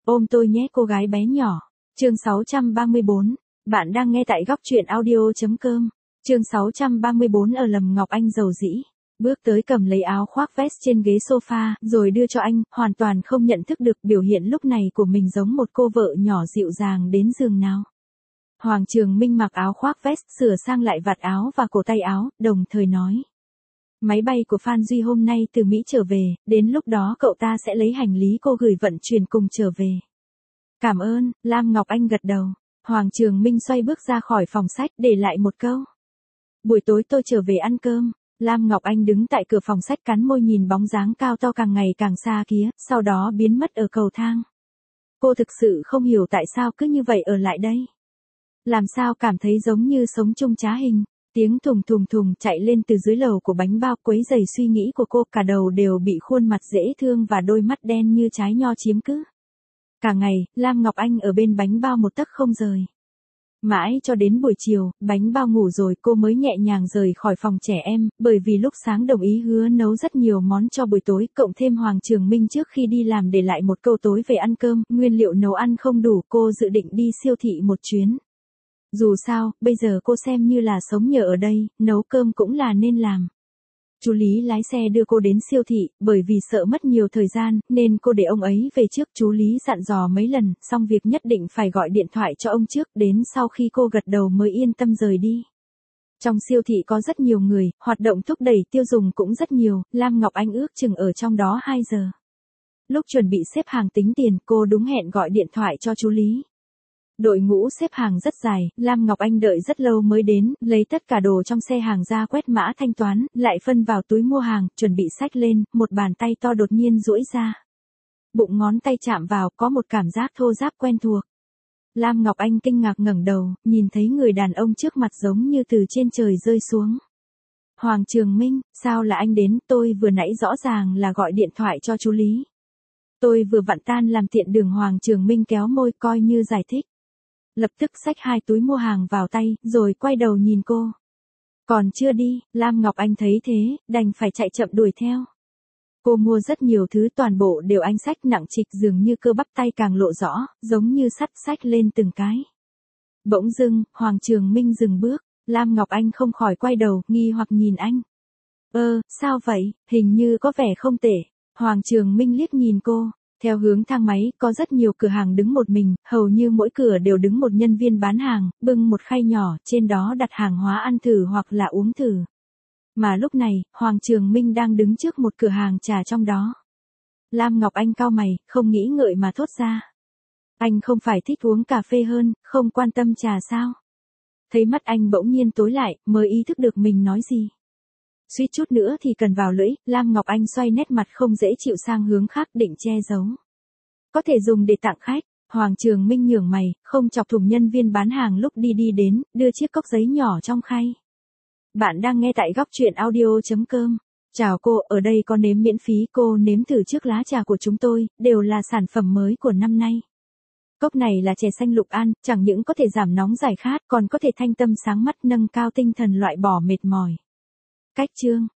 Ôm tôi nhé cô gái bé nhỏ. Chương 634. Bạn đang nghe tại góc truyện audio.com. Chương 634 ở Lầm Ngọc Anh giàu dĩ. Bước tới cầm lấy áo khoác vest trên ghế sofa, rồi đưa cho anh, hoàn toàn không nhận thức được biểu hiện lúc này của mình giống một cô vợ nhỏ dịu dàng đến giường nào. Hoàng Trường Minh mặc áo khoác vest, sửa sang lại vạt áo và cổ tay áo, đồng thời nói. Máy bay của Phan Duy hôm nay từ Mỹ trở về, đến lúc đó cậu ta sẽ lấy hành lý cô gửi vận chuyển cùng trở về. Cảm ơn, Lam Ngọc Anh gật đầu. Hoàng Trường Minh xoay bước ra khỏi phòng sách, để lại một câu. Buổi tối tôi trở về ăn cơm. Lam Ngọc Anh đứng tại cửa phòng sách cắn môi nhìn bóng dáng cao to càng ngày càng xa kia, sau đó biến mất ở cầu thang. Cô thực sự không hiểu tại sao cứ như vậy ở lại đây. Làm sao cảm thấy giống như sống chung trá hình. Tiếng thùng thùng thùng chạy lên từ dưới lầu của bánh bao quấy rầy suy nghĩ của cô, cả đầu đều bị khuôn mặt dễ thương và đôi mắt đen như trái nho chiếm cứ. Cả ngày, Lam Ngọc Anh ở bên bánh bao một tấc không rời. Mãi cho đến buổi chiều, bánh bao ngủ rồi cô mới nhẹ nhàng rời khỏi phòng trẻ em, bởi vì lúc sáng đồng ý hứa nấu rất nhiều món cho buổi tối, cộng thêm Hoàng Trường Minh trước khi đi làm để lại một câu tối về ăn cơm, nguyên liệu nấu ăn không đủ, cô dự định đi siêu thị một chuyến. Dù sao, bây giờ cô xem như là sống nhờ ở đây, nấu cơm cũng là nên làm. Chú Lý lái xe đưa cô đến siêu thị, bởi vì sợ mất nhiều thời gian, nên cô để ông ấy về trước. Chú Lý dặn dò mấy lần, xong việc nhất định phải gọi điện thoại cho ông trước, đến sau khi cô gật đầu mới yên tâm rời đi. Trong siêu thị có rất nhiều người, hoạt động thúc đẩy tiêu dùng cũng rất nhiều, Lam Ngọc Anh ước chừng ở trong đó 2 giờ. Lúc chuẩn bị xếp hàng tính tiền, cô đúng hẹn gọi điện thoại cho chú Lý. Đội ngũ xếp hàng rất dài, Lam Ngọc Anh đợi rất lâu mới đến, lấy tất cả đồ trong xe hàng ra quét mã thanh toán, lại phân vào túi mua hàng, chuẩn bị xách lên, một bàn tay to đột nhiên duỗi ra. Bụng ngón tay chạm vào, có một cảm giác thô ráp quen thuộc. Lam Ngọc Anh kinh ngạc ngẩng đầu, nhìn thấy người đàn ông trước mặt giống như từ trên trời rơi xuống. Hoàng Trường Minh, sao là anh đến, tôi vừa nãy rõ ràng là gọi điện thoại cho chú Lý. Tôi vừa vặn tan làm tiện đường. Hoàng Trường Minh kéo môi coi như giải thích. Lập tức xách 2 túi mua hàng vào tay, rồi quay đầu nhìn cô. Còn chưa đi, Lam Ngọc Anh thấy thế, đành phải chạy chậm đuổi theo. Cô mua rất nhiều thứ, toàn bộ đều anh xách nặng trịch, dường như cơ bắp tay càng lộ rõ, giống như sắt xách lên từng cái. Bỗng dưng, Hoàng Trường Minh dừng bước, Lam Ngọc Anh không khỏi quay đầu, nghi hoặc nhìn anh. Sao vậy, hình như có vẻ không tệ. Hoàng Trường Minh liếc nhìn cô. Theo hướng thang máy, có rất nhiều cửa hàng đứng một mình, hầu như mỗi cửa đều đứng một nhân viên bán hàng, bưng một khay nhỏ, trên đó đặt hàng hóa ăn thử hoặc là uống thử. Mà lúc này, Hoàng Trường Minh đang đứng trước một cửa hàng trà trong đó. Lam Ngọc Anh cau mày, không nghĩ ngợi mà thốt ra. Anh không phải thích uống cà phê hơn, không quan tâm trà sao? Thấy mắt anh bỗng nhiên tối lại, mới ý thức được mình nói gì. Suýt chút nữa thì cần vào lưỡi, Lam Ngọc Anh xoay nét mặt không dễ chịu sang hướng khác, định che giấu. Có thể dùng để tặng khách. Hoàng Trường Minh nhướng mày, không chọc thủng nhân viên bán hàng lúc đi đến, đưa chiếc cốc giấy nhỏ trong khay. Bạn đang nghe tại góc truyện audio.com. Chào cô, ở đây có nếm miễn phí, cô nếm thử trước lá trà của chúng tôi, đều là sản phẩm mới của năm nay. Cốc này là chè xanh lục an, chẳng những có thể giảm nóng giải khát, còn có thể thanh tâm sáng mắt, nâng cao tinh thần, loại bỏ mệt mỏi. Cách chương.